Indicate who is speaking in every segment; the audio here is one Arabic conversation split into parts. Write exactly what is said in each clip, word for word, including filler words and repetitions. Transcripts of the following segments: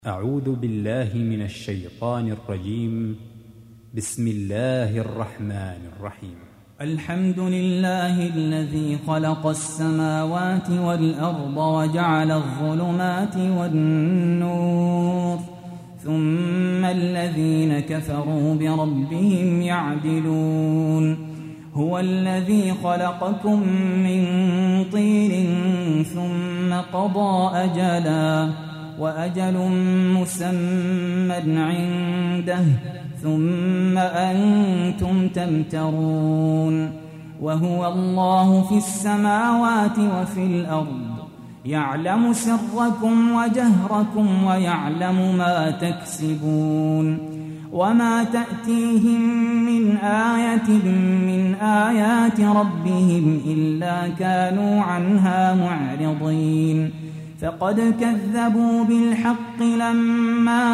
Speaker 1: أعوذ بالله من الشيطان الرجيم. بسم الله الرحمن الرحيم.
Speaker 2: الحمد لله الذي خلق السماوات والأرض وجعل الظلمات والنور ثم الذين كفروا بربهم يعدلون. هو الذي خلقكم من طين ثم قضى أجلا وأجل مسمى عنده ثم أنتم تمترون. وهو الله في السماوات وفي الأرض يعلم سركم وجهركم ويعلم ما تكسبون. وما تأتيهم من آية من آيات ربهم إلا كانوا عنها معرضين. فقد كذبوا بالحق لما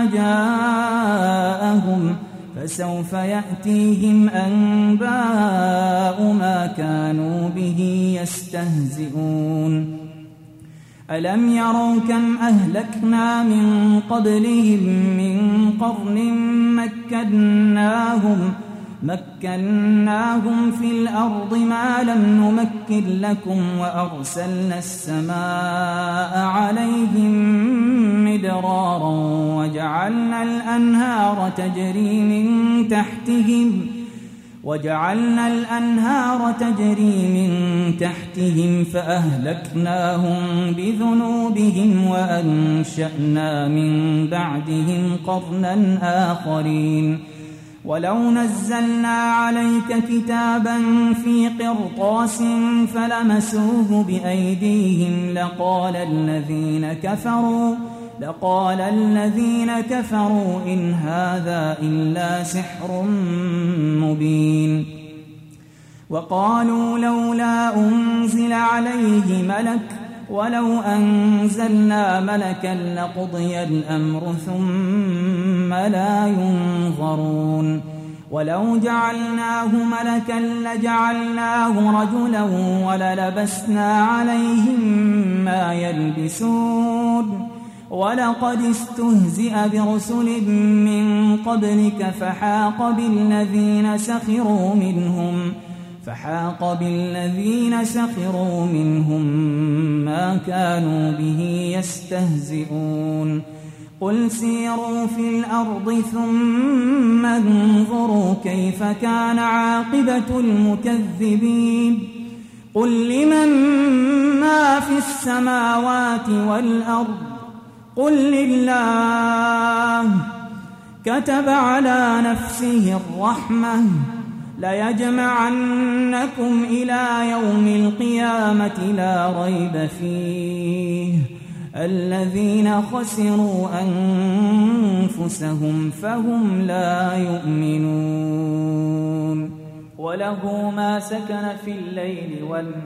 Speaker 2: جاءهم فسوف يأتيهم أنباء ما كانوا به يستهزئون. ألم يروا كم أهلكنا من قبلهم من قرن مكناهم مكناهم في الأرض ما لم نمكن لكم وأرسلنا السماء عليهم مدرارا وجعلنا الأنهار تجري من تحتهم وجعلنا الأنهار تجري من تحتهم فأهلكناهم بذنوبهم وأنشأنا من بعدهم قرنا آخرين. ولو نزلنا عليك كتابا في قرطاس فلمسوه بأيديهم لقال الذين كفروا لقال الذين كفروا إن هذا إلا سحر مبين. وقالوا لولا أنزل عليه ملك ولو أنزلنا ملكا لقضي الأمر ثم لا ينظرون. ولو جعلناه ملكا لجعلناه رجلا وللبسنا عليهم ما يلبسون. ولقد استهزئ برسل من قبلك فحاق بالذين سخروا منهم فحاق بالذين سخروا منهم ما كانوا به يستهزئون. قل سيروا في الأرض ثم انظروا كيف كان عاقبة المكذبين. قل لمن ما في السماوات والأرض قل لله. كتب على نفسه الرحمة ليجمعنكم إلى يوم القيامة لا ريب فيه. الذين خسروا أنفسهم فهم لا يؤمنون. وله ما سكن في الليل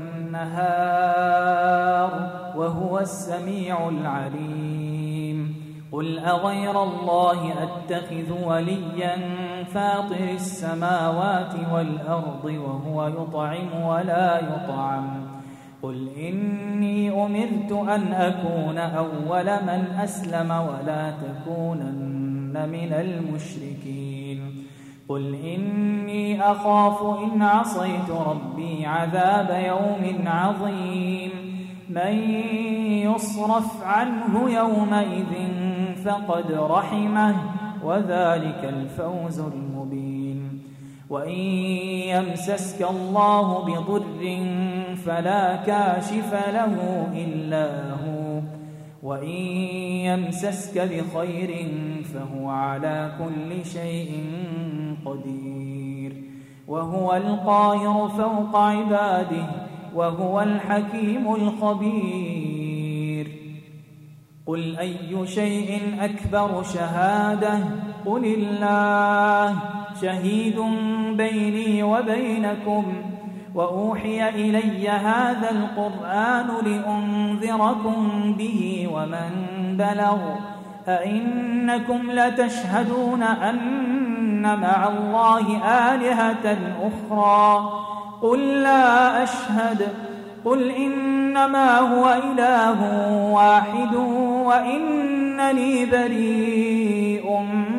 Speaker 2: والنهار وهو السميع العليم. قل أغير الله أتخذ وليا فاطر السماوات والأرض وهو يطعم ولا يطعم. قل إني أمرت أن أكون أول من أسلم ولا تكونن من المشركين. قل إني أخاف إن عصيت ربي عذاب يوم عظيم. من يصرف عنه يومئذ فقد رحمه وذلك الفوز المبين. وإن يمسسك الله بضر فلا كاشف له إلا هو وإن يمسسك بخير فهو على كل شيء قدير. وهو القاهر فوق عباده وهو الحكيم الخبير. قل أي شيء أكبر شهادة قل الله شهيد بيني وبينكم. وأوحي إلي هذا القرآن لأنذركم به ومن بلغ. أئنكم لتشهدون أن مع الله آلهة أخرى قل لا أشهد. قل إنما هو إله واحد وإن إنني بريء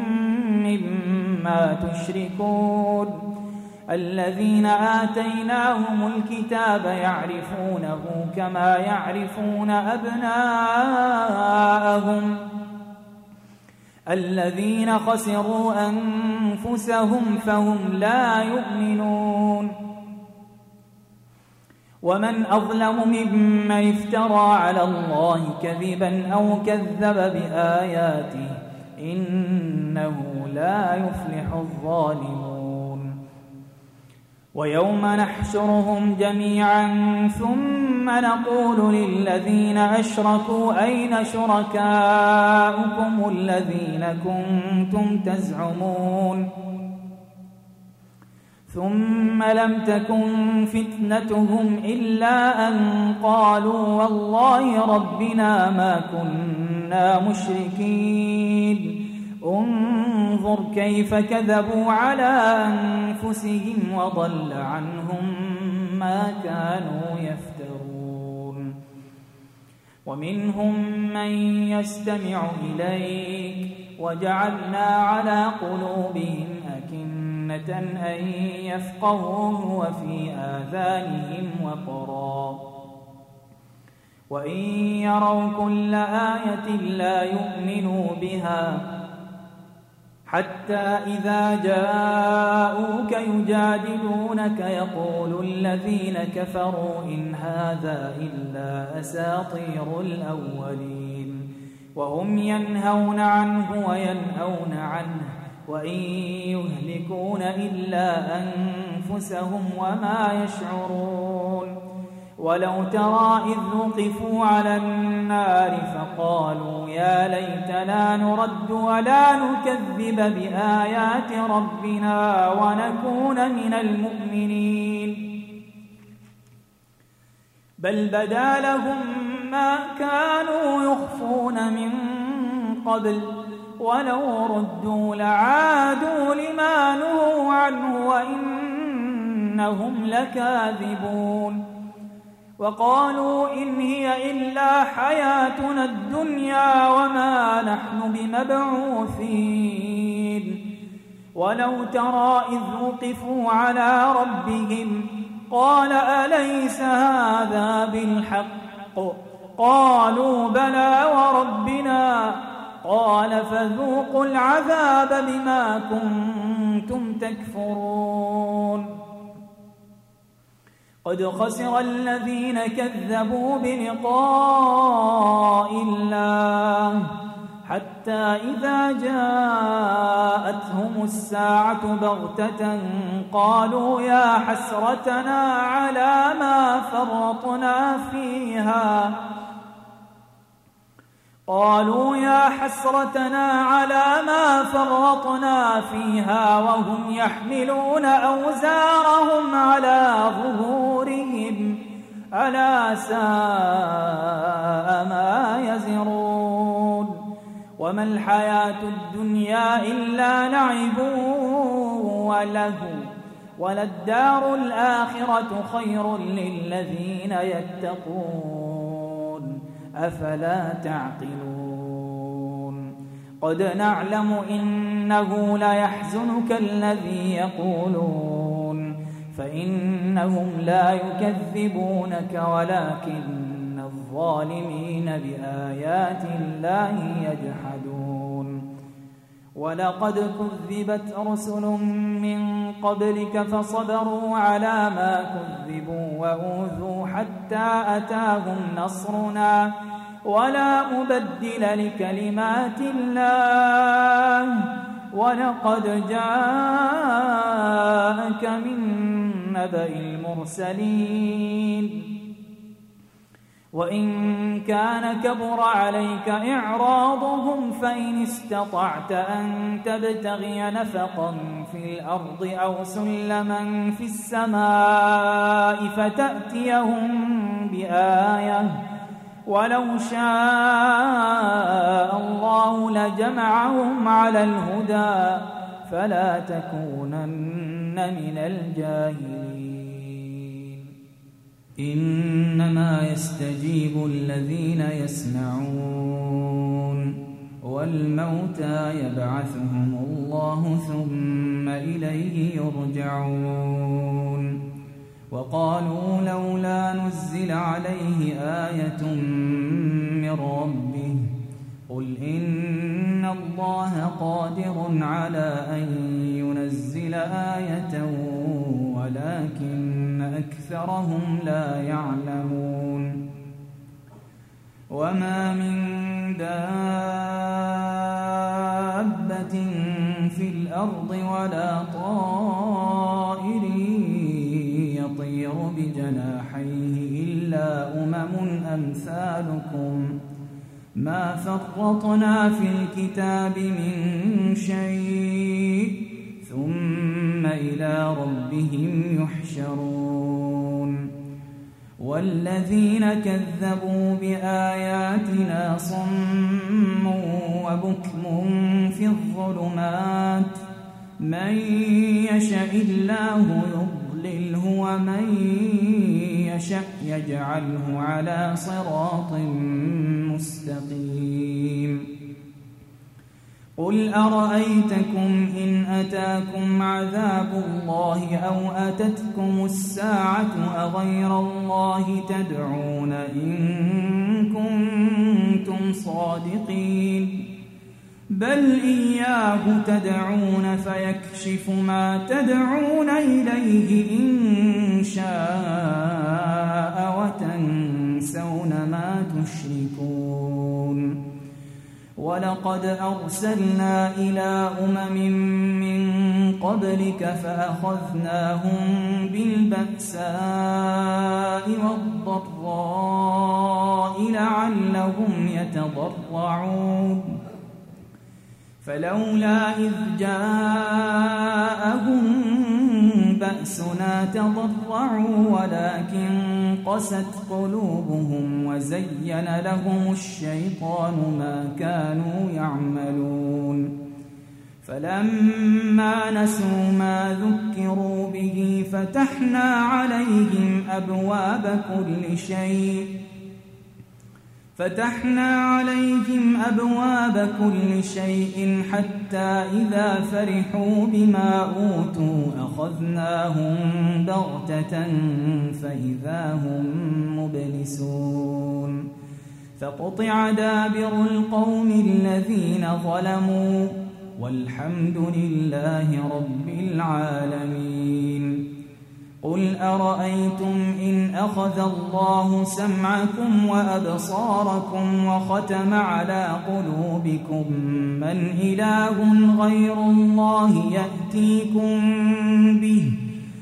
Speaker 2: مما تشركون الذين آتيناهم الكتاب يعرفونه كما يعرفون أبناءهم الذين خسروا أنفسهم فهم لا يؤمنون ومن أظلم ممن افترى على الله كذبا أو كذب بآياته إنه لا يفلح الظالمون ويوم نحشرهم جميعا ثم نقول للذين أشركوا أين شركاؤكم الذين كنتم تزعمون ثم لم تكن فتنتهم إلا أن قالوا والله ربنا ما كنا مشركين انظر كيف كذبوا على أنفسهم وضل عنهم ما كانوا يفترون ومنهم من يستمع إليك وجعلنا على قلوبهم أكنة أن يفقهوه وفي آذانهم وقرا وإن يروا كل آية لا يؤمنوا بها حتى إذا جاءوك يجادلونك يقول الذين كفروا إن هذا إلا أساطير الأولين وهم ينهون عنه وينأون عنه وإن يهلكون إلا أنفسهم وما يشعرون ولو ترى إذ وقفوا على النار فقالوا يا ليتنا نرد ولا نكذب بآيات ربنا ونكون من المؤمنين بل بدا لهم ما كانوا يخفون من قبل ولو ردوا لعادوا لما نهوا عنه وإنهم لكاذبون وقالوا إن هي إلا حياتنا الدنيا وما نحن بمبعوثين ولو ترى إذ وقفوا على ربهم قال أليس هذا بالحق قالوا بلى وربنا قال فذوقوا العذاب بما كنتم تكفرون قد خسر الذين كذبوا بلقاء الله حتى إذا جاءتهم الساعة بغتة قالوا يا حسرتنا على ما فرطنا فيها قالوا يا حسرتنا على ما فرطنا فيها وهم يحملون أوزارهم على ظهورهم ألا ساء ما يزرون وما الحياة الدنيا إلا لعب ولهو وللدار الآخرة خير للذين يتقون أفلا تعقلون قد نعلم إنه ليحزنك الذي يقولون فإنهم لا يكذبونك ولكن الظالمين بآيات الله يجحدون ولقد كذبت رسل من قبلك فصبروا على ما كذبوا وأوذوا حتى أتاهم نصرنا ولا مبدل لكلمات الله ولقد جاءك من نبأ المرسلين وإن كان كبر عليك إعراضهم فإن استطعت أن تبتغي نفقا في الأرض أو سلما في السماء فتأتيهم بآية ولو شاء الله لجمعهم على الهدى فلا تكونن من الجاهلين إنما يستجيب الذين يسمعون
Speaker 3: والموتى يبعثهم الله ثم إليه يرجعون. وقالوا لولا نزل عليه آية من ربه قل إن الله قادر على أن ينزل آية ولكن أكثرهم لا يعلمون. وما من دابة في الأرض ولا طائر يطير بجناحيه إلا أمم أمثالكم ما فرطنا في الكتاب من شيء ثم إلى ربهم يحشرون. والذين كذبوا بآياتنا صم وبكم في الظلمات من يشاء الله يضلله ومن يشاء يجعله على صراط مستقيم. قل أرأيتكم إن أتاكم عذاب الله أو أتتكم الساعة أغير الله تدعون إن كنتم صادقين بل إياه تدعون فيكشف ما تدعون إليه إن شاء وتنسون ما تشركون. ولقد أرسلنا إلى أمم من قبلك فأخذناهم بالبأساء والضراء لعلهم يتضرعون فلولا إذ جاءهم بأسنا تضرعوا ولكن قست قلوبهم وزين لهم الشيطان ما كانوا يعملون. فلما نسوا ما ذكروا به فتحنا عليهم أبواب كل شيء فتحنا عليهم أبواب كل شيء حتى إذا فرحوا بما أوتوا أخذناهم بغتة فإذا هم مبلسون. فقطع دابر القوم الذين ظلموا والحمد لله رب العالمين. قل أرأيتم إن أخذ الله سمعكم وأبصاركم وختم على قلوبكم من إله غير الله يأتيكم به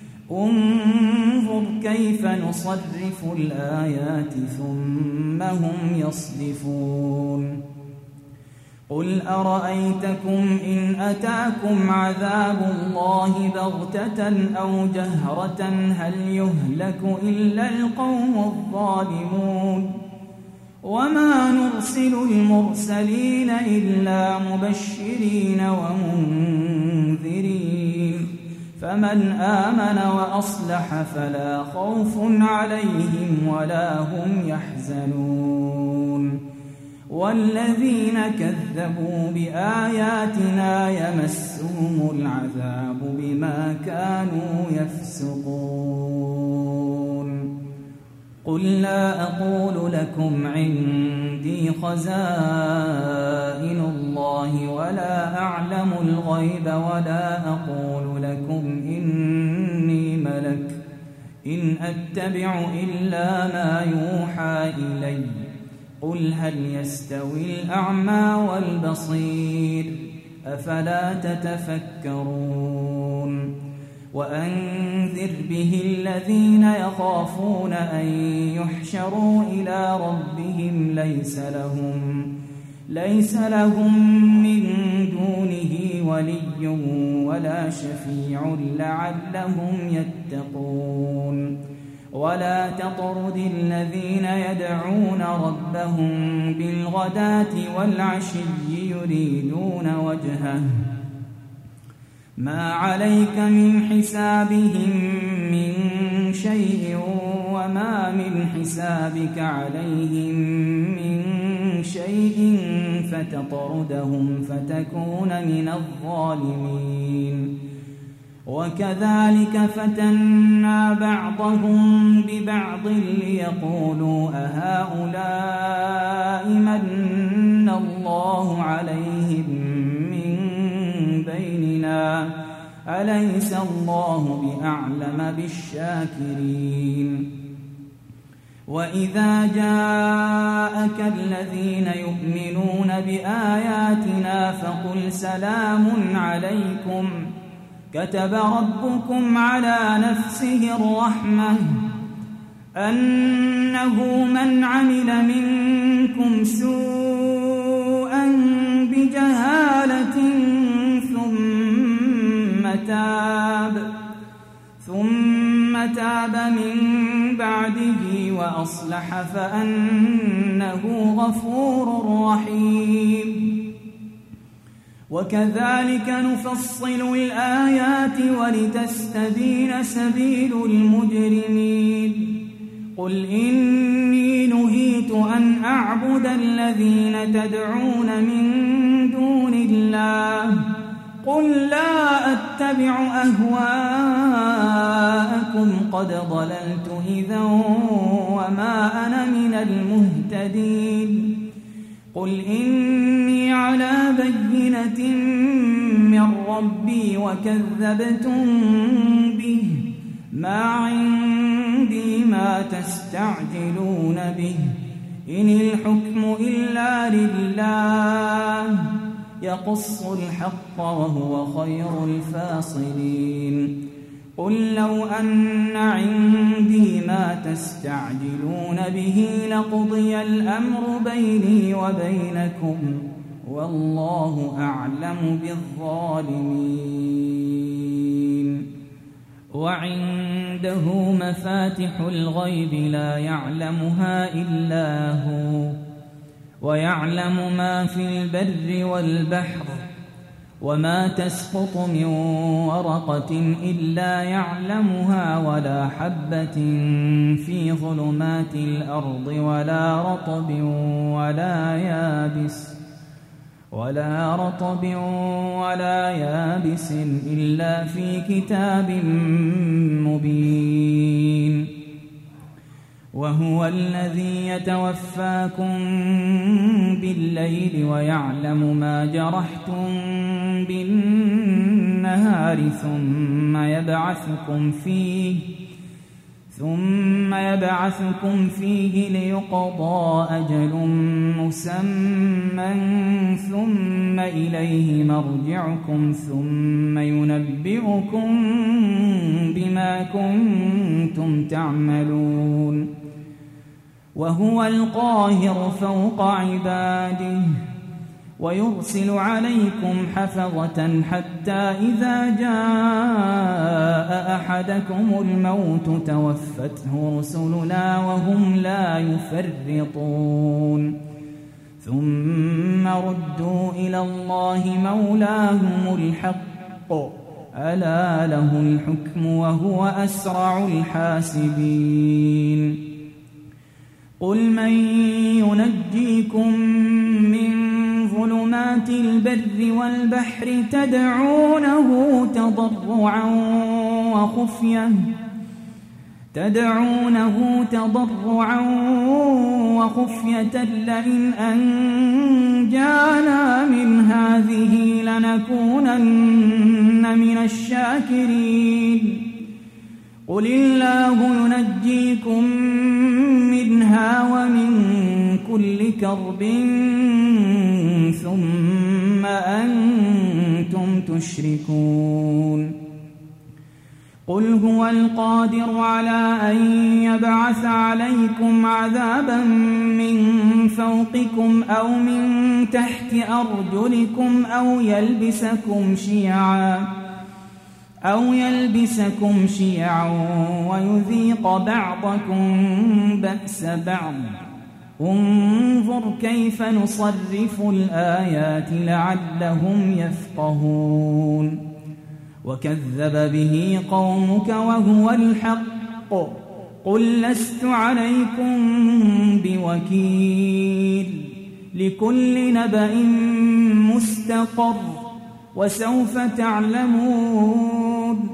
Speaker 3: انظر كيف نصرف الآيات ثم هم يصدفون. قل أرأيتكم إن أتاكم عذاب الله بغتة أو جهرة هل يهلك إلا القوم الظالمون. وما نرسل المرسلين إلا مبشرين ومنذرين فمن آمن وأصلح فلا خوف عليهم ولا هم يحزنون. والذين كذبوا بآياتنا يمسهم العذاب بما كانوا يفسقون. قل لا أقول لكم عندي خزائن الله ولا أعلم الغيب ولا أقول لكم إني ملك إن أتبع إلا ما يوحى إلي قل هل يستوي الأعمى والبصير أفلا تتفكرون. وأنذر به الذين يخافون أن يحشروا إلى ربهم ليس لهم ليس لهم من دونه ولي ولا شفيع لعلهم يتقون. ولا تطرد الذين يدعون ربهم بالغداة والعشي يريدون وجهه ما عليك من حسابهم من شيء وما من حسابك عليهم من شيء تطردهم فتكون من الظالمين. وكذلك فتنا بعضهم ببعض ليقولوا أهؤلاء من الله عليهم من بيننا أليس الله بأعلم بالشاكرين. وإذا جاءك الذين يؤمنون بآياتنا فقل سلام عليكم كتب ربكم على نفسه الرحمة أنه من عمل منكم سوءا بجهالة ثم تاب ثم تاب من بعده وأصلح فأنه غفور رحيم. وكذلك نفصل الآيات ولتستبين سبيل المجرمين. قل إني نهيت أن أعبد الذين تدعون من دون الله قل لا أتبع أهواءكم قد ضللت إذا وما أنا من المهتدين. قل إني على بينة من ربي وكذبتم به ما عندي ما تستعجلون به إن الحكم إلا لله يقص الحق وهو خير الفاصلين. قل لو أن عندي ما تستعجلون به لقضي الأمر بيني وبينكم والله أعلم بالظالمين. وعنده مفاتح الغيب لا يعلمها إلا هو ويعلم ما في البر والبحر وما تسقط من ورقة إلا يعلمها ولا حبة في ظلمات الأرض ولا رطب ولا يابس ولا رطب ولا يابس إلا في كتاب مبين. وهو الذي يتوفاكم بالليل ويعلم ما جرحتم بالنهار ثم يبعثكم فيه ثم يبعثكم فيه ليقضى أجل مسمى ثم إليه مرجعكم ثم ينبئكم بما كنتم تعملون. وهو القاهر فوق عباده ويرسل عليكم حفظة حتى إذا جاء أحدكم الموت توفته رسلنا وهم لا يفرطون ثم ردوا إلى الله مولاهم الحق ألا له الحكم وهو أسرع الحاسبين. قل من ينجيكم من ظلمات البر والبحر تدعونه تضرعا وخفية تدعونه تضرعا وخفية لئن أنجانا من هذه لنكونن من الشاكرين. قل الله ينجيكم منها ومن كل كرب ثم أنتم تشركون. قل هو القادر على أن يبعث عليكم عذابا من فوقكم أو من تحت أرجلكم أو يلبسكم شيعا أو يلبسكم شيعا ويذيق بعضكم بأس بعض. انظر كيف نصرف الآيات لعلهم يفقهون. وكذب به قومك وهو الحق قل لست عليكم بوكيل لكل نبأ مستقر وسوف تعلمون.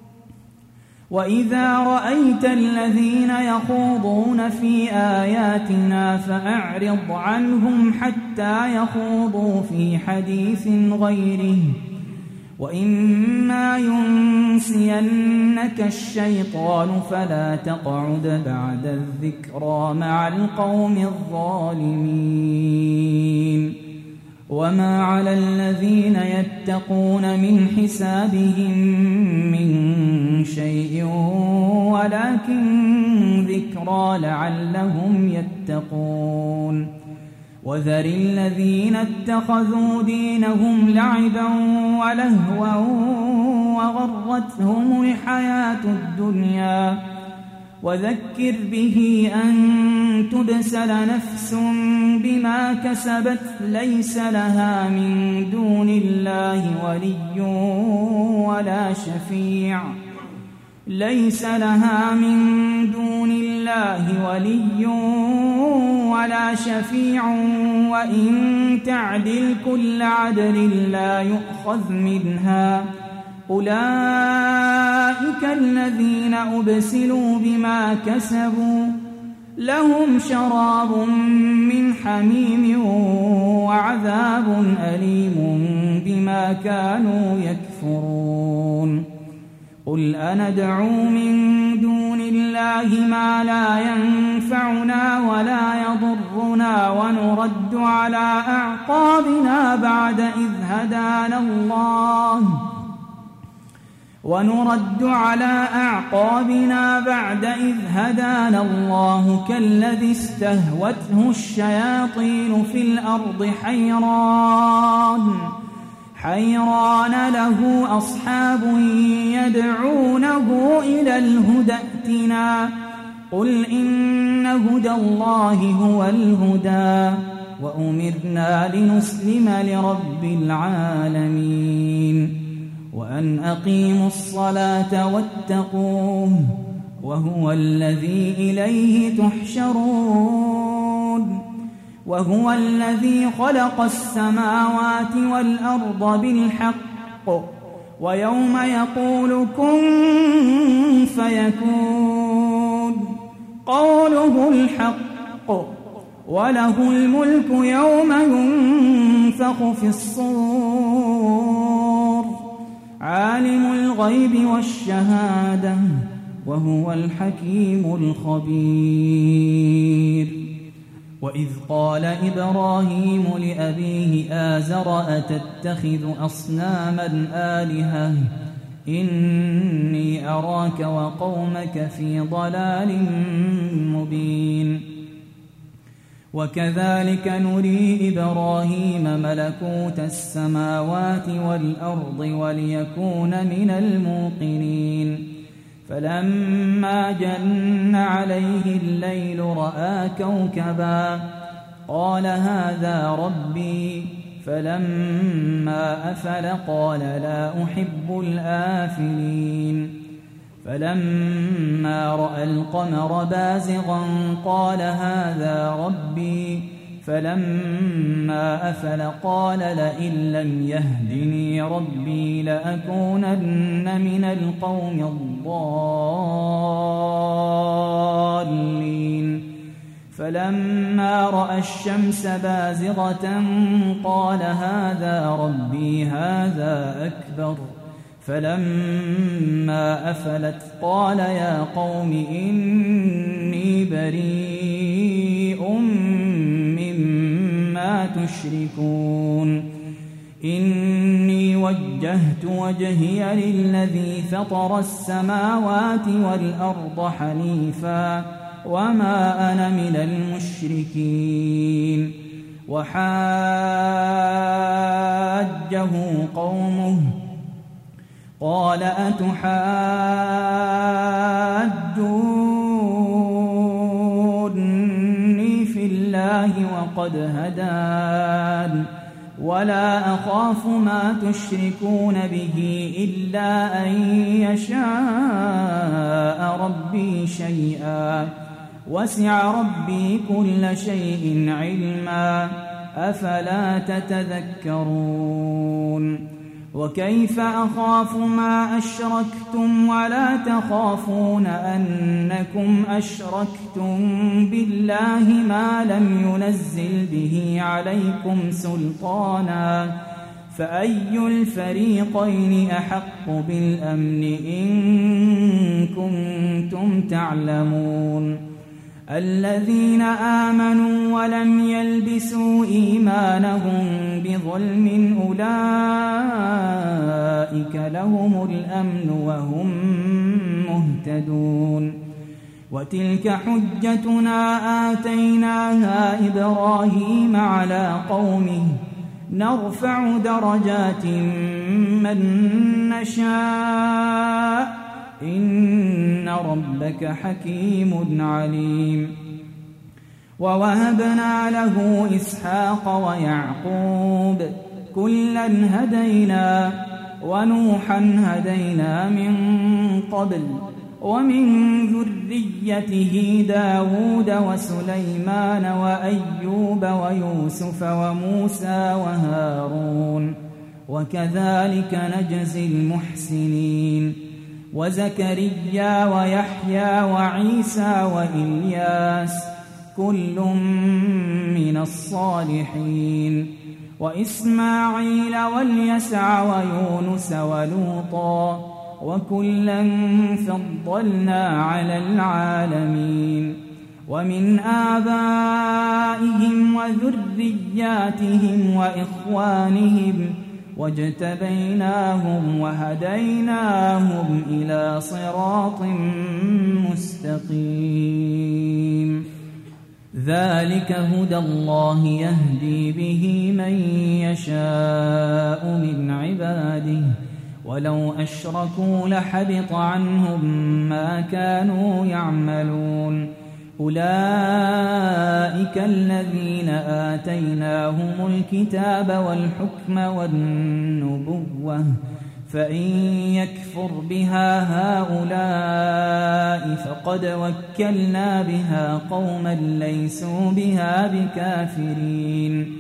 Speaker 3: وإذا رأيت الذين يخوضون في آياتنا فأعرض عنهم حتى يخوضوا في حديث غيره، وإما ينسينك الشيطان فلا تقعد بعد الذكرى مع القوم الظالمين. وما على الذين يتقون من حسابهم من شيء ولكن ذكرى لعلهم يتقون. وذر الذين اتخذوا دينهم لعبا ولهوا وغرتهم الحياة الدنيا، وذكر به أن تبسل نفس بما كسبت ليس لها من دون الله ولي ولا شفيع ليس لها من دون الله ولي ولا شفيع وإن تعدل كل عدل لا يؤخذ منها. أولئك الذين أبسلوا بما كسبوا لهم شراب من حميم وعذاب أليم بما كانوا يكفرون. قل أندعو من دون الله ما لا ينفعنا ولا يضرنا ونرد على أعقابنا بعد إذ هدانا الله ونرد على أعقابنا بعد إذ هدانا الله كالذي استهوته الشياطين في الأرض حيران حيران له أصحاب يدعونه إلى الهدى ائتنا. قل إن هدى الله هو الهدى وأمرنا لنسلم لرب العالمين وأن أقيموا الصلاة واتقوه وهو الذي إليه تحشرون. وهو الذي خلق السماوات والأرض بالحق ويوم يقول كن فيكون قوله الحق وله الملك يوم ينفخ في الصور عالم الغيب والشهادة وهو الحكيم الخبير. وإذ قال إبراهيم لأبيه آزر أتتخذ أصناما آلهة إني أراك وقومك في ضلال مبين. وكذلك نري إبراهيم ملكوت السماوات والأرض وليكون من الموقنين. فلما جن عليه الليل رأى كوكبا قال هذا ربي فلما أفل قال لا أحب الآفلين. فلما رأى القمر بازغا قال هذا ربي فلما أفل قال لئن لم يهدني ربي لأكونن من القوم الضالين. فلما رأى الشمس بازغة قال هذا ربي هذا أكبر. فلما أفلت قال يا قوم إني بريء مما تشركون. إني وجهت وجهي للذي فطر السماوات والأرض حنيفا وما أنا من المشركين. وحاجه قومه قال أتحاجوني في الله وقد هدان ولا أخاف ما تشركون به إلا أن يشاء ربي شيئا وسع ربي كل شيء علما أفلا تتذكرون وكيف أخاف ما أشركتم ولا تخافون أنكم أشركتم بالله ما لم ينزل به عليكم سلطانا فأي الفريقين أحق بالأمن إن كنتم تعلمون الذين آمنوا ولم يلبسوا إيمانهم بظلم أولئك لهم الأمن وهم مهتدون وتلك حجتنا آتيناها إبراهيم على قومه نرفع درجات من نشاء إن ربك حكيم عليم ووهبنا له إسحاق ويعقوب كلا هدينا ونوحا هدينا من قبل ومن ذريته داود وسليمان وأيوب ويوسف وموسى وهارون وكذلك نجزي المحسنين وزكريا ويحيى وعيسى وإلياس كل من الصالحين وإسماعيل واليسع ويونس ولوطا وكلا فضلنا على العالمين ومن آبائهم وذرياتهم وإخوانهم واجتبيناهم وهديناهم إلى صراط مستقيم ذلك هدى الله يهدي به من يشاء من عباده ولو أشركوا لحبط عنهم ما كانوا يعملون أولئك الذين آتيناهم الكتاب والحكم والنبوة فإن يكفر بها هؤلاء فقد وكلنا بها قوما ليسوا بها بكافرين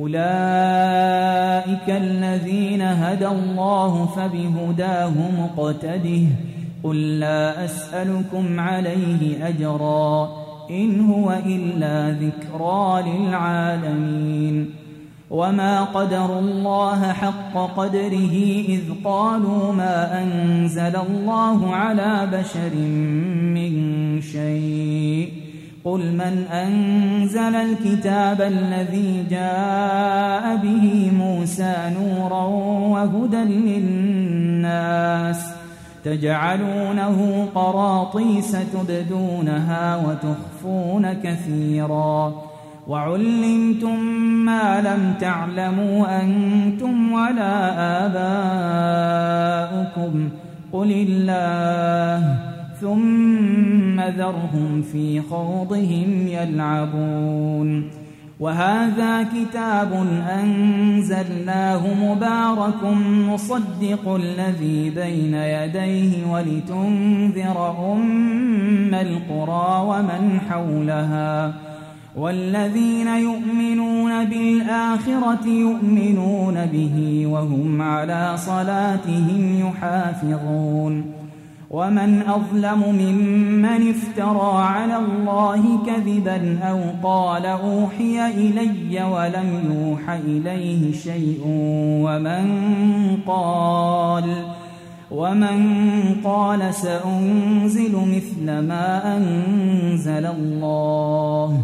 Speaker 3: أولئك الذين هدى الله فبهداه مقتده قل لا أسألكم عليه أجرا إن هو إلا ذكرى للعالمين وما قدروا الله حق قدره إذ قالوا ما أنزل الله على بشر من شيء قل من أنزل الكتاب الذي جاء به موسى نورا وهدى للناس تجعلونه قراطيس تبدونها وتخفون كثيرا وعلمتم ما لم تعلموا أنتم ولا آباؤكم قل الله ثم ذرهم في خوضهم يلعبون وهذا كتاب أنزلناه مبارك مصدق الذي بين يديه ولتنذر أم القرى ومن حولها والذين يؤمنون بالآخرة يؤمنون به وهم على صلاتهم يحافظون ومن أظلم ممن افترى على الله كذبا أو قال أوحي إلي ولم يوح إليه شيء ومن قال ومن قال سأنزل مثل ما أنزل الله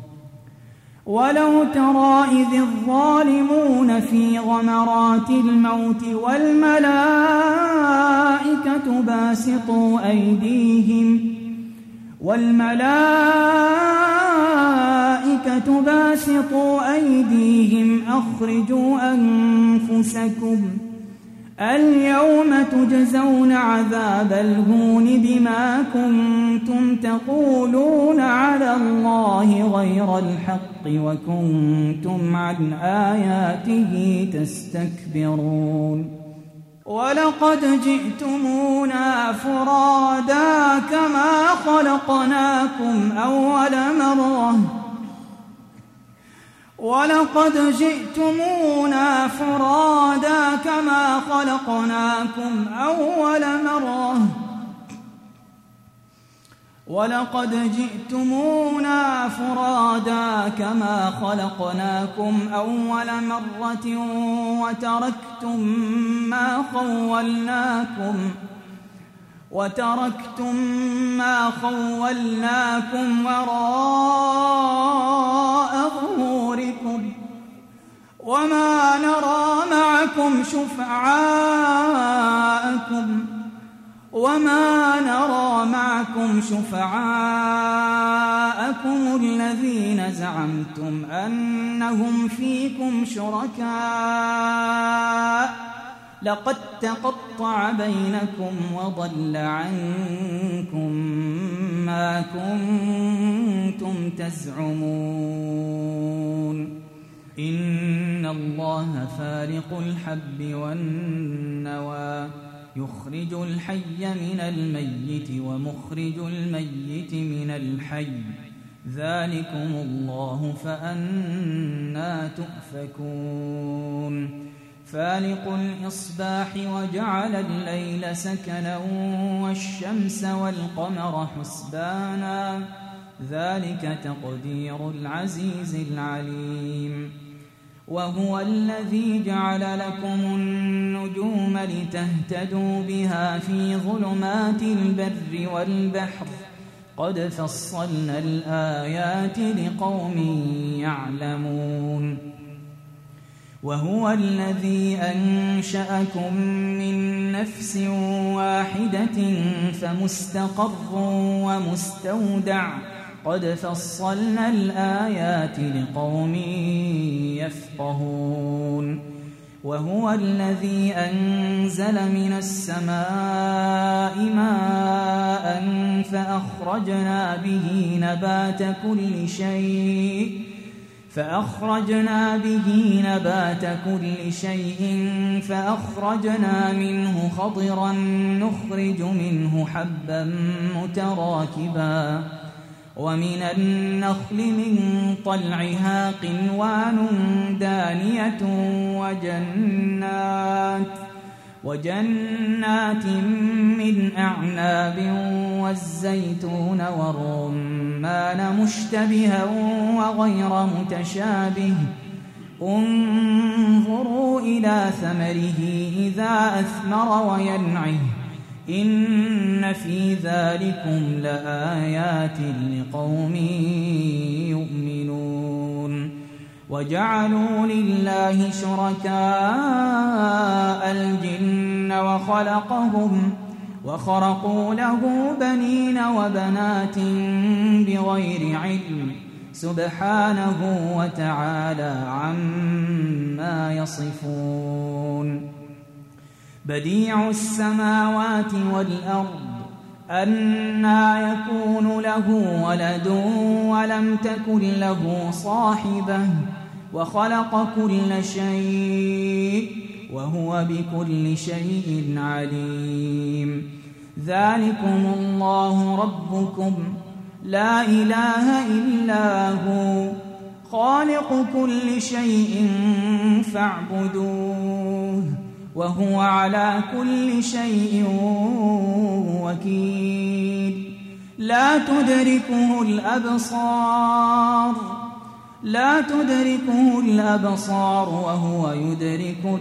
Speaker 3: ولو ترى إذ الظالمون في غمرات الموت والملائكة باسطوا أيديهم والملائكة باسطوا أيديهم أخرجوا أنفسكم اليوم تجزون عذاب الهون بما كنتم تقولون على الله غير الحق وكنتم عن آياته تستكبرون ولقد جئتمونا فرادا كما خلقناكم أول مرة ولقد جئتمونا فرادا كما خلقناكم أول مرة ولقد جئتمونا فرادا كما خلقناكم أول مرة وتركتم ما خولناكم وتركتم ما خولناكم وراء ظهوركم وما نرى معكم شفعاءكم وما نرى معكم شفعاءكم الذين زعمتم أنهم فيكم شركاء لقد تقطع بينكم وضل عنكم ما كنتم تزعمون إن الله فالق الحب والنوى يخرج الحي من الميت ومخرج الميت من الحي ذلكم الله فأنى تؤفكون فالق الإصباح وجعل الليل سكنا والشمس والقمر حسبانا ذلك تقدير العزيز العليم وهو الذي جعل لكم النجوم لتهتدوا بها في ظلمات البر والبحر قد فصلنا الآيات لقوم يعلمون وهو الذي أنشأكم من نفس واحدة فمستقر ومستودع قد فصلنا الآيات لقوم يفقهون وهو الذي أنزل من السماء ماء فأخرجنا به نبات كل شيء فأخرجنا به نبات كل شيء فأخرجنا منه خضرا نخرج منه حبا متراكبا ومن النخل من طلعها قنوان دانية وجنات وجنات من أعناب والزيتون والرمان مشتبها وغير متشابه انظروا إلى ثمره إذا أثمر وينعه إن في ذلكم لآيات لقوم يؤمنون وجعلوا لله شركاء الجن وخلقهم وخرقوا له بنين وبنات بغير علم سبحانه وتعالى عما يصفون بديع السماوات والأرض أنى يكون له ولد ولم تكن له صاحبة وخلق كل شيء وهو بكل شيء عليم ذلكم الله ربكم لا إله إلا هو خالق كل شيء فاعبدوه وهو على كل شيء وكيل لا تدركه الأبصار لا تدركه الأبصار وهو يدرك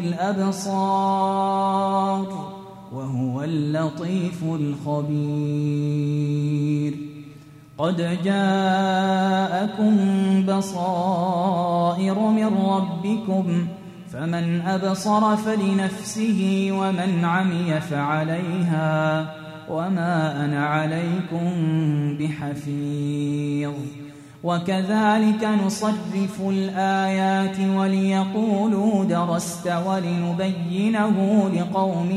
Speaker 3: الأبصار وهو اللطيف الخبير قد جاءكم بصائر من ربكم فمن أبصر فلنفسه ومن عمي فعليها وما أنا عليكم بحفيظ وكذلك نصرف الآيات وليقولوا درست ولنبينه لقوم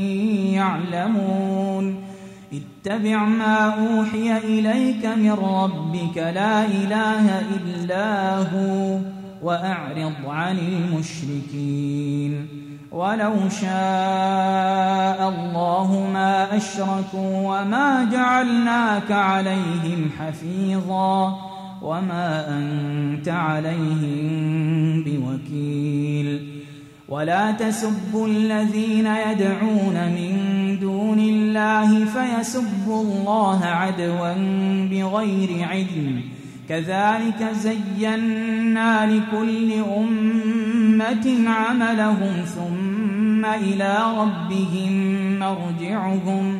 Speaker 3: يعلمون اتبع ما أوحي إليك من ربك لا إله إلا هو وأعرض عن المشركين ولو شاء الله ما أشركوا وما جعلناك عليهم حفيظا وما أنت عليهم بوكيل ولا تسبوا الذين يدعون من دون الله فيسبوا الله عدوا بغير علم كذلك زينا لكل أمة عملهم ثم إلى ربهم مرجعهم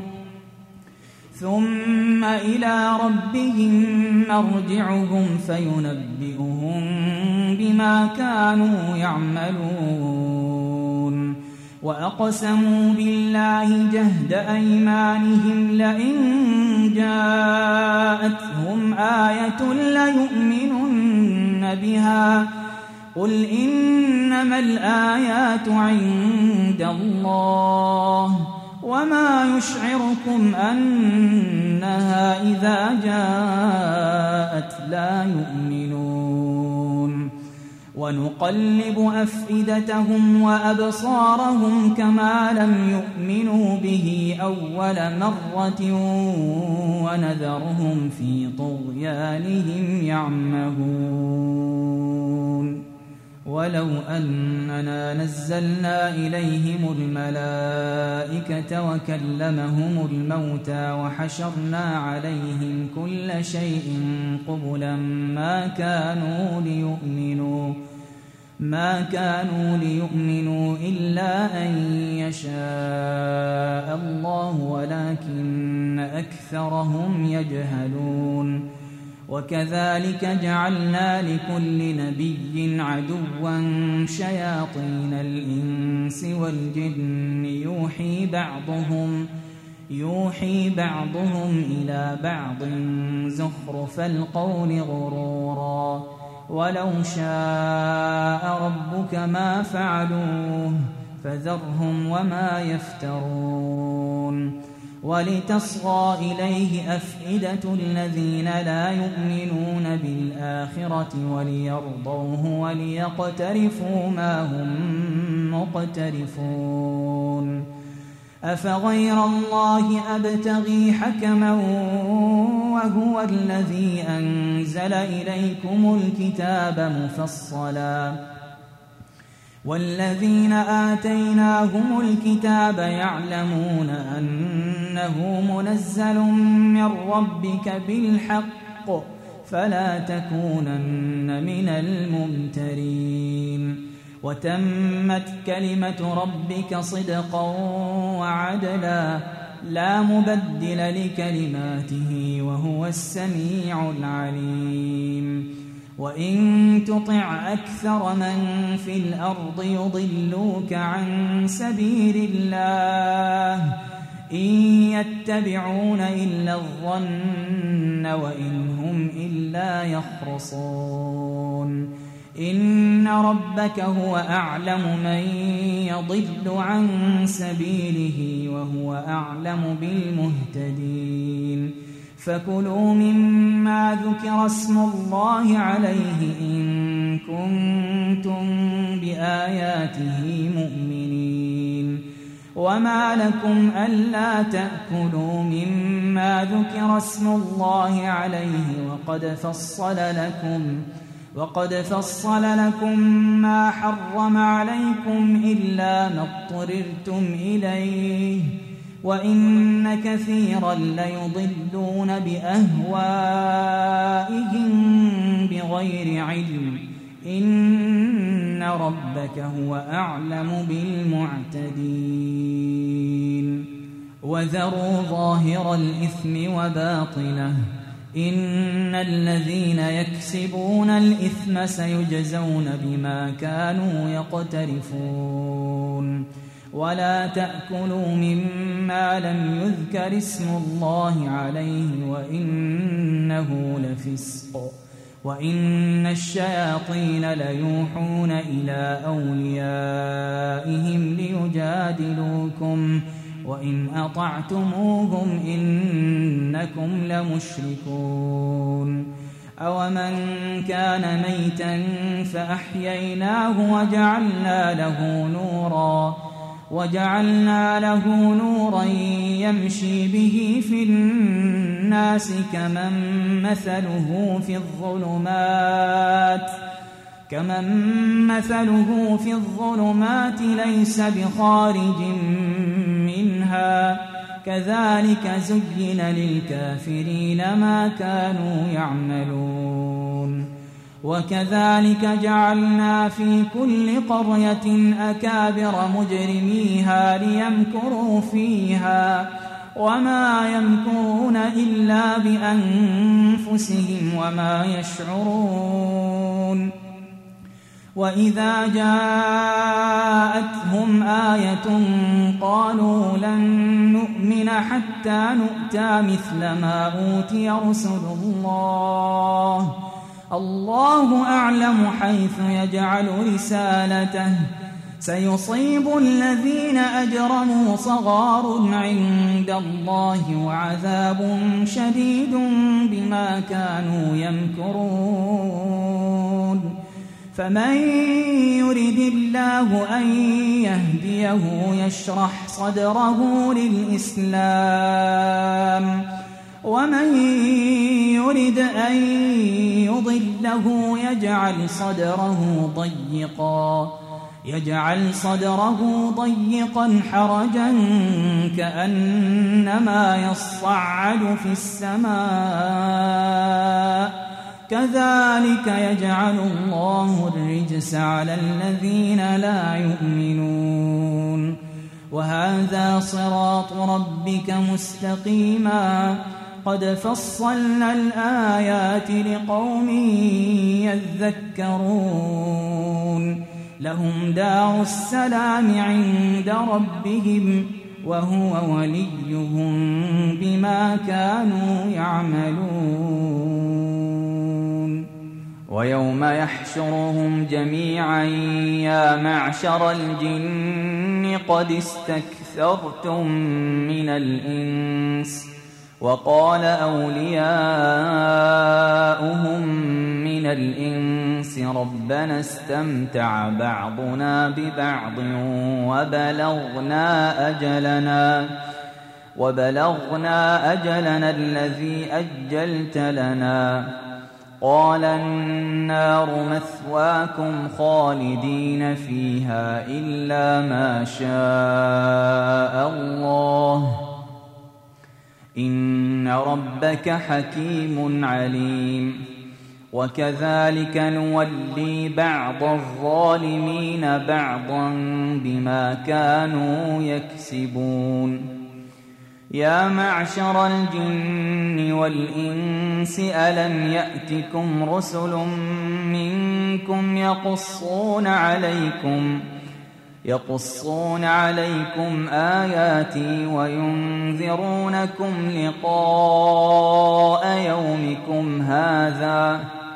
Speaker 3: ثم إلى ربهم مرجعهم فينبئهم بما كانوا يعملون وأقسموا بالله جهد أيمانهم لئن جاءتهم آية ليؤمنن بها قل إنما الآيات عند الله وما يشعركم أنها إذا جاءت لا يؤمنون ونقلب أفئدتهم وأبصارهم كما لم يؤمنوا به أول مرة ونذرهم في طغيانهم يعمهون ولو أننا نزلنا إليهم الملائكة وكلمهم الموتى وحشرنا عليهم كل شيء قبلا ما كانوا ليؤمنوا ما كانوا ليؤمنوا إلا أن يشاء الله ولكن أكثرهم يجهلون وكذلك جعلنا لكل نبي عدوا شياطين الإنس والجن يوحي بعضهم يوحي بعضهم إلى بعض زخرف القول غرورا ولو شاء ربك ما فعلوه فذرهم وما يفترون ولتصغى إليه أفئدة الذين لا يؤمنون بالآخرة وليرضوه وليقترفوا ما هم مقترفون أفغير الله أبتغي حكما وهو الذي أنزل إليكم الكتاب مفصلا والذين آتيناهم الكتاب يعلمون أنه منزل من ربك بالحق فلا تكونن من الممترين وتمت كلمة ربك صدقا وعدلا لا مبدل لكلماته وهو السميع العليم وإن تطع أكثر من في الأرض يضلوك عن سبيل الله إن يتبعون إلا الظن وإن هم إلا يخرصون إن ربك هو أعلم من يضل عن سبيله وهو أعلم بالمهتدين فكلوا مما ذكر اسم الله عليه إن كنتم بآياته مؤمنين وما لكم ألا تأكلوا مما ذكر اسم الله عليه وقد فصل لكم وقد فصل لكم ما حرم عليكم إلا ما اضطررتم إليه وإن كثيرا ليضلون بأهوائهم بغير علم إن ربك هو أعلم بالمعتدين وذروا ظاهر الإثم وباطنه إن الذين يكسبون الإثم سيجزون بما كانوا يقترفون ولا تأكلوا مما لم يذكر اسم الله عليه وإنه لفسق وإن الشياطين ليوحون إلى أوليائهم ليجادلوكم وإن أطعتموهم إنكم لمشركون أومن كان ميتا فأحييناه وجعلنا له نورا وجعلنا له نورا يمشي به في الناس الناس كمن مثله في الظلمات كمن مثله في الظلمات ليس بخارج منها كذلك زين للكافرين ما كانوا يعملون وكذلك جعلنا في كل قرية أكابر مجرميها ليمكروا فيها وما يمكرون إلا بأنفسهم وما يشعرون وإذا جاءتهم آية قالوا لن نؤمن حتى نؤتى مثل ما أوتي رسل الله الله أعلم حيث يجعل رسالته سيصيب الذين أجرموا صغار عند الله وعذاب شديد بما كانوا يمكرون فمن يرد الله أن يهديه يشرح صدره للإسلام ومن يرد أن يضله يجعل صدره ضيقا يجعل صدره ضيقا حرجا كأنما يصعد في السماء كذلك يجعل الله الرجس على الذين لا يؤمنون وهذا صراط ربك مستقيما قد فصلنا الآيات لقوم يذكرون لهم دار السلام عند ربهم وهو وليهم بما كانوا يعملون ويوم يحشرهم جميعا يا معشر الجن قد استكثرتم من الإنس وقال أولياؤهم من الإنس ربنا استمتع بعضنا ببعض وبلغنا أجلنا وبلغنا أجلنا الذي أجلت لنا قال النار مثواكم خالدين فيها إلا ما شاء الله إن ربك حكيم عليم وكذلك نولي بعض الظالمين بعضا بما كانوا يكسبون يا معشر الجن والإنس ألم يأتكم رسل منكم يقصون عليكم يقصون عليكم آياتي وينذرونكم لقاء يومكم هذا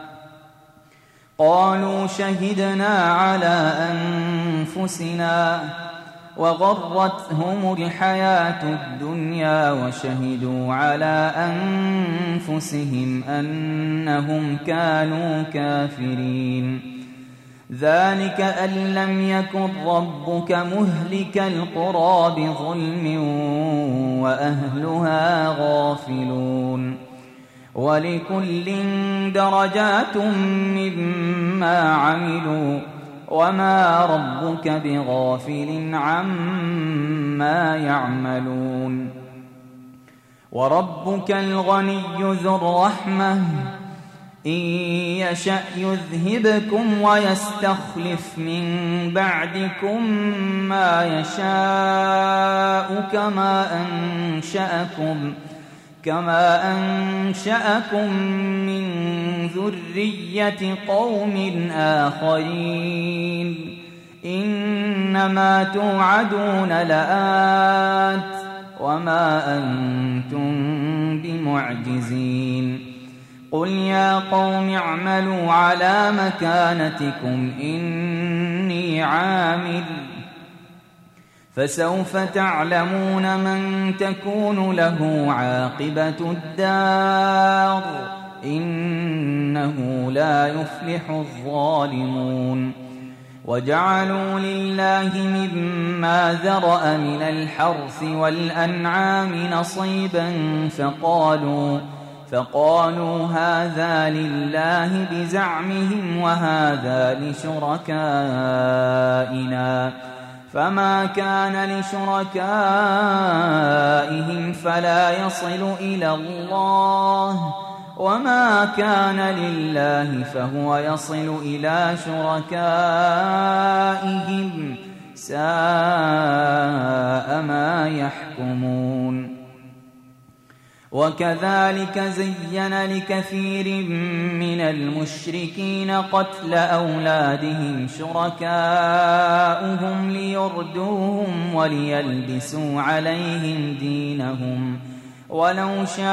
Speaker 3: قالوا شهدنا على أنفسنا وغرتهم الحياة الدنيا وشهدوا على أنفسهم أنهم كانوا كافرين ذلك أن لم يكن ربك مهلك القرى بظلم وأهلها غافلون ولكل درجات مما عملوا وما ربك بغافل عما يعملون وربك الغني ذو الرحمة إن يشأ يذهبكم ويستخلف من بعدكم ما يشاء كما أنشأكم كما أنشأكم من ذرية قوم آخرين إنما توعدون لآت وما أنتم بمعجزين قل يا قوم اعملوا على مكانتكم إني عامل فسوف تعلمون من تكون له عاقبة الدار إنه لا يفلح الظالمون وجعلوا لله مما ذرأ من الحرث والأنعام نصيبا فقالوا فقالوا هذا لله بزعمهم وهذا لشركائنا فما كان لشركائهم فلا يصل إلى الله وما كان لله فهو يصل إلى شركائهم ساء ما يحكمون. وكذلك زين لكثير من المشركين قتل أولادهم شركاؤهم ليردوهم وليلبسوا عليهم دينهم ولو شاء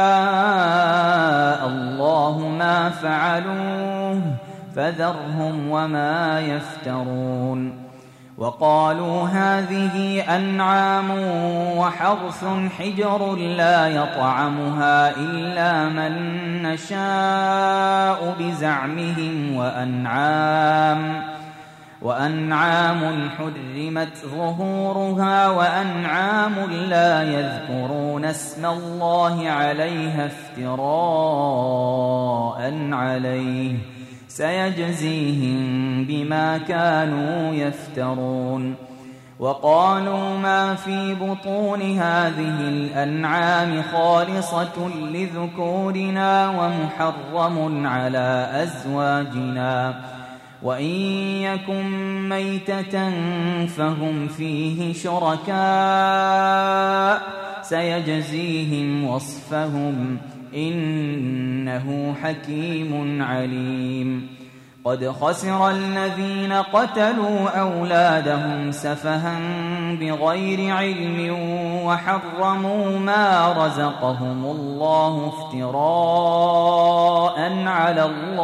Speaker 3: الله ما فعلوه فذرهم وما يفترون. وقالوا هذه أنعام وحرث حجر لا يطعمها إلا من نشاء بزعمهم وأنعام وأنعام حرمت ظهورها وأنعام لا يذكرون اسم الله عليها افتراء عليه سيجزيهم بما كانوا يفترون. وقالوا ما في بطون هذه الأنعام خالصة لذكورنا ومحرم على أزواجنا وإن يكن ميتة فهم فيه شركاء سيجزيهم وصفهم إنه حكيم عليم. قد خسر الذين قتلوا أولادهم سفها بغير علم وحرموا ما رزقهم الله افتراء على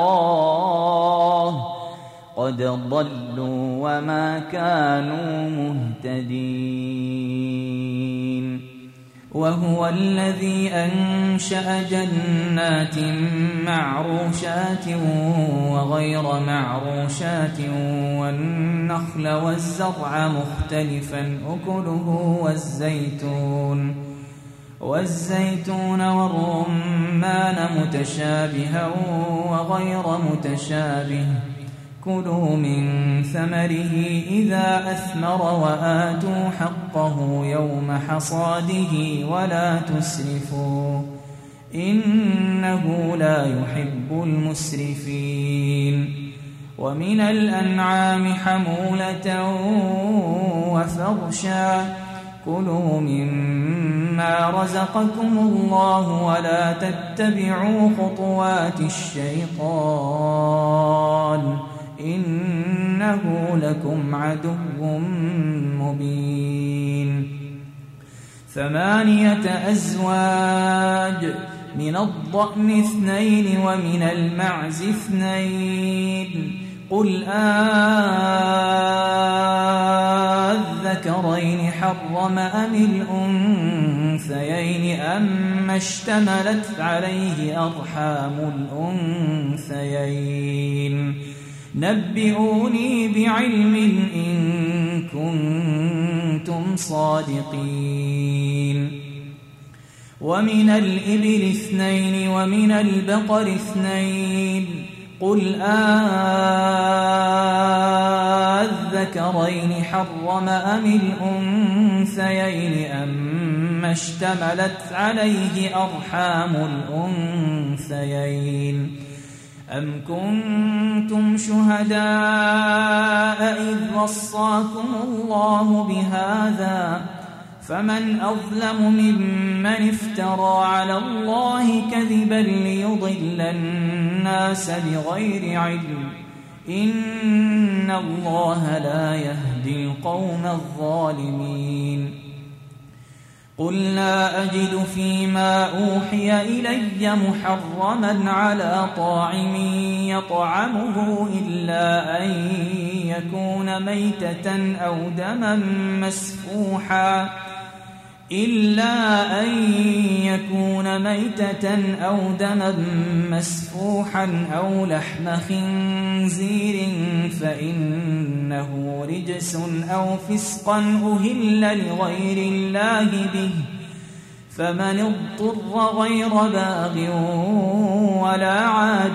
Speaker 3: الله قد ضلوا وما كانوا مهتدين. وهو الذي أنشأ جنات معروشات وغير معروشات والنخل والزرع مختلفا أكله والزيتون والزيتون والرمان متشابها وغير متشابه كلوا من ثمره إذا أثمر وآتوا حقه يوم حصاده ولا تسرفوا إنه لا يحب المسرفين. ومن الأنعام حمولة وفرشا كلوا مما رزقكم الله ولا تتبعوا خطوات الشيطان إنه لكم عدو مبين. ثمانية أزواج من الضأن اثنين ومن المعز اثنين قل أذكرين حرم أم الأنثيين أما اشتملت عليه أرحام الأنثيين نبئوني بعلم إن كنتم صادقين. ومن الإبل اثنين ومن البقر اثنين قل أذكرين حرم أم الأنثيين أما اشتملت عليه أرحام الأنثيين أم كنتم شهداء إذ وصاكم الله بهذا فمن أظلم ممن افترى على الله كذبا ليضل الناس بغير علم إن الله لا يهدي القوم الظالمين. قل لا أجد فيما أوحي إلي محرما على طاعم يطعمه إلا أن يكون ميتة أو دما مسفوحا إلا أن يكون ميتة أو دما مسفوحا أو لحم خنزير فإنه رجس أو فسقا أهل لغير الله به فمن اضطر غير باغ ولا عاد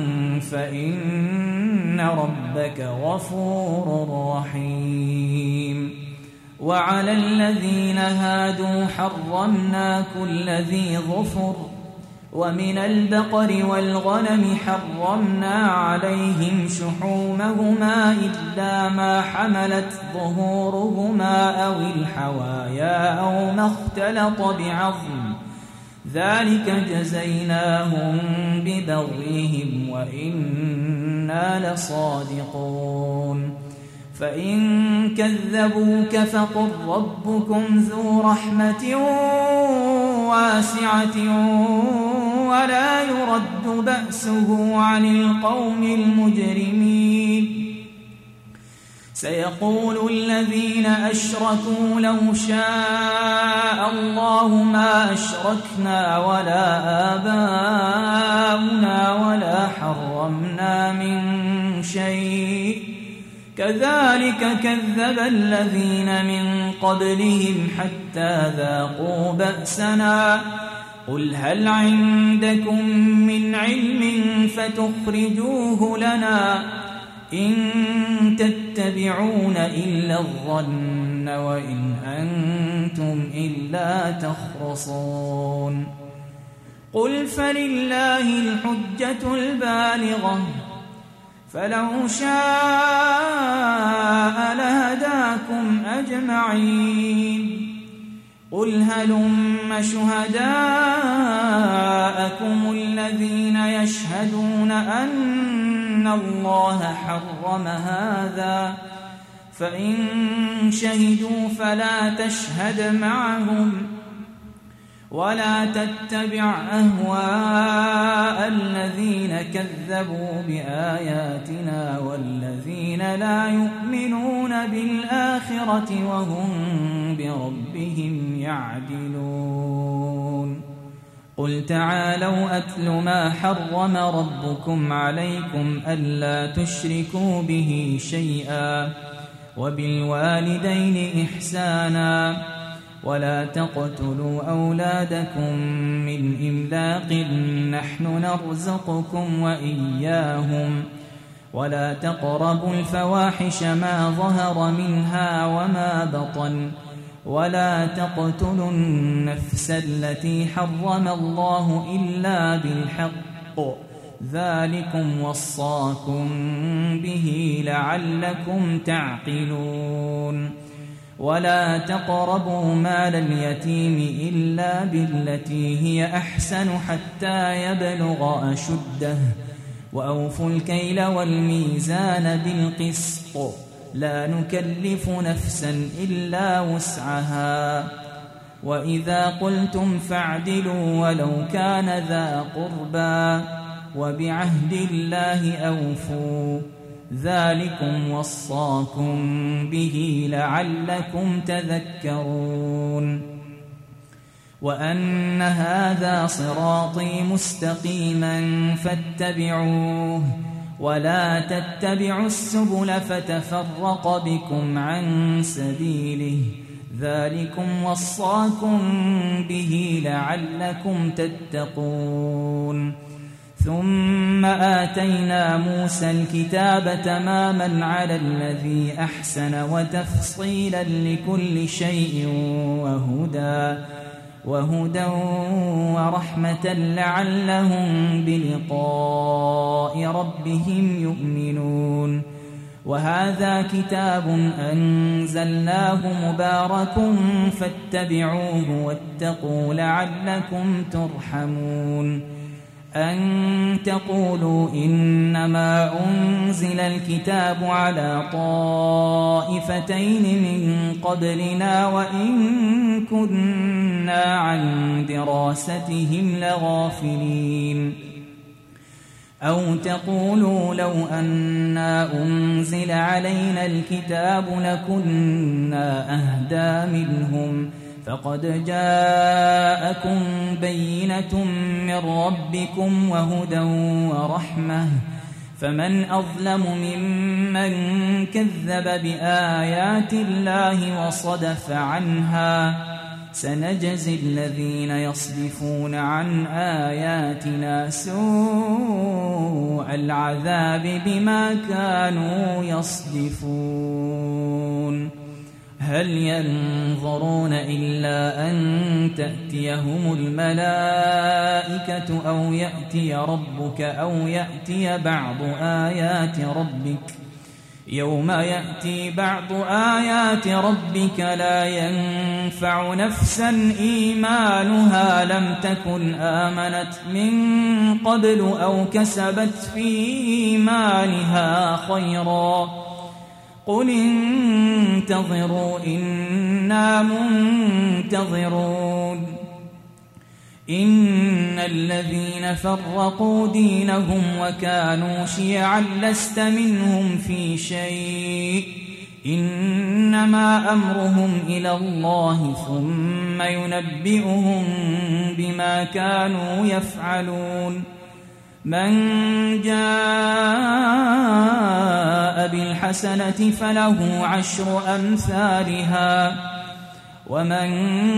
Speaker 3: فإن ربك غفور رحيم. وعلى الذين هادوا حرمنا كل ذي ظفر ومن البقر والغنم حرمنا عليهم شحومهما إلا ما حملت ظهورهما أو الحوايا أو ما اختلط بعظم ذلك جزيناهم ببغيهم وإنا لصادقون. فإن كذبوك فقل ربكم ذو رحمة واسعة ولا يرد بأسه عن القوم المجرمين. سيقول الذين أشركوا لو شاء الله ما أشركنا ولا آباؤنا ولا حرمنا من شيء كذلك كذب الذين من قبلهم حتى ذاقوا بأسنا قل هل عندكم من علم فتخرجوه لنا إن تتبعون إلا الظن وإن أنتم إلا تخرصون. قل فلله الحجة البالغة فلو شاء لهداكم أجمعين. قل هلم شهداءكم الذين يشهدون أن الله حرم هذا فإن شهدوا فلا تشهد معهم ولا تتبع أهواء الذين كذبوا بآياتنا والذين لا يؤمنون بالآخرة وهم بربهم يعدلون. قل تعالوا أتل ما حرم ربكم عليكم ألا تشركوا به شيئا وبالوالدين إحسانا ولا تقتلوا أولادكم من إملاق نحن نرزقكم وإياهم ولا تقربوا الفواحش ما ظهر منها وما بطن ولا تقتلوا النفس التي حرم الله إلا بالحق ذلكم وصاكم به لعلكم تعقلون. ولا تقربوا مال اليتيم إلا بالتي هي أحسن حتى يبلغ أشده وأوفوا الكيل والميزان بالقسط لا نكلف نفسا إلا وسعها وإذا قلتم فاعدلوا ولو كان ذا قربى وبعهد الله أوفوا ذلكم وصاكم به لعلكم تذكرون. وأن هذا صراطي مستقيما فاتبعوه ولا تتبعوا السبل فتفرق بكم عن سبيله ذلكم وصاكم به لعلكم تتقون. ثم آتينا موسى الكتاب تماما على الذي أحسن وتفصيلا لكل شيء وهدى وهدى ورحمة لعلهم بلقاء ربهم يؤمنون. وهذا كتاب أنزلناه مبارك فاتبعوه واتقوا لعلكم ترحمون. أن تقولوا إنما أنزل الكتاب على طائفتين من قبلنا وإن كنا عن دراستهم لغافلين. أو تقولوا لو أنا أنزل علينا الكتاب لكنا أهدى منهم فقد جاءكم بينة من ربكم وهدى ورحمة فمن أظلم ممن كذب بآيات الله وصدف عنها سنجزي الذين يصدفون عن آياتنا سوء العذاب بما كانوا يصدفون هل ينظرون إلا أن تأتيهم الملائكة أو يأتي ربك أو يأتي بعض آيات ربك يوم يأتي بعض آيات ربك لا ينفع نفسا إيمانها لم تكن آمنت من قبل أو كسبت في إيمانها خيرا قل انتظروا إنا منتظرون إن الذين فرقوا دينهم وكانوا شيعا لست منهم في شيء إنما أمرهم إلى الله ثم ينبئهم بما كانوا يفعلون من جاء بالحسنة فله عشر أمثالها ومن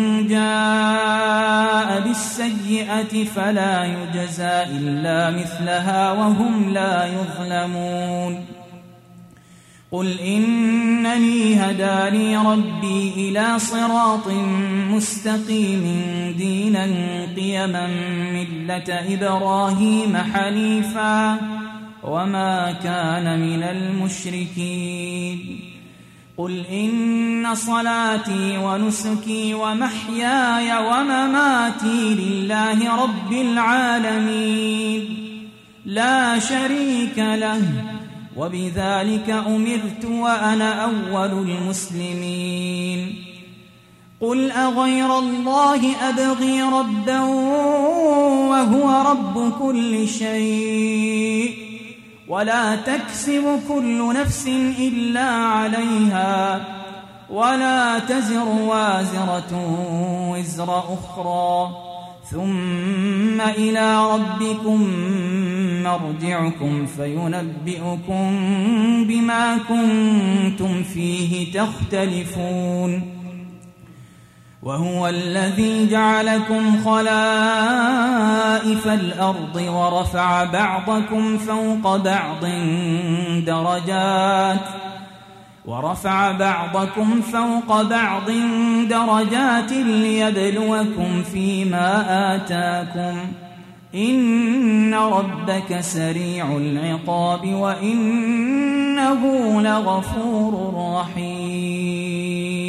Speaker 3: جاء بالسيئة فلا يجزى إلا مثلها وهم لا يظلمون قل إنني هداني ربي إلى صراط مستقيم دينا قيما ملة إبراهيم حنيفا وما كان من المشركين قل إن صلاتي ونسكي ومحياي ومماتي لله رب العالمين لا شريك له وبذلك أمرت وأنا أول المسلمين قل أغير الله أبغي ربا وهو رب كل شيء ولا تكسب كل نفس إلا عليها ولا تزر وازرة وزر أخرى ثم إلى ربكم مرجعكم فينبئكم بما كنتم فيه تختلفون وهو الذي جعلكم خلائف الأرض ورفع بعضكم فوق بعض درجات ورفع بعضكم فوق بعض درجات ليبلوكم فيما آتاكم إن ربك سريع العقاب وإنه لغفور رحيم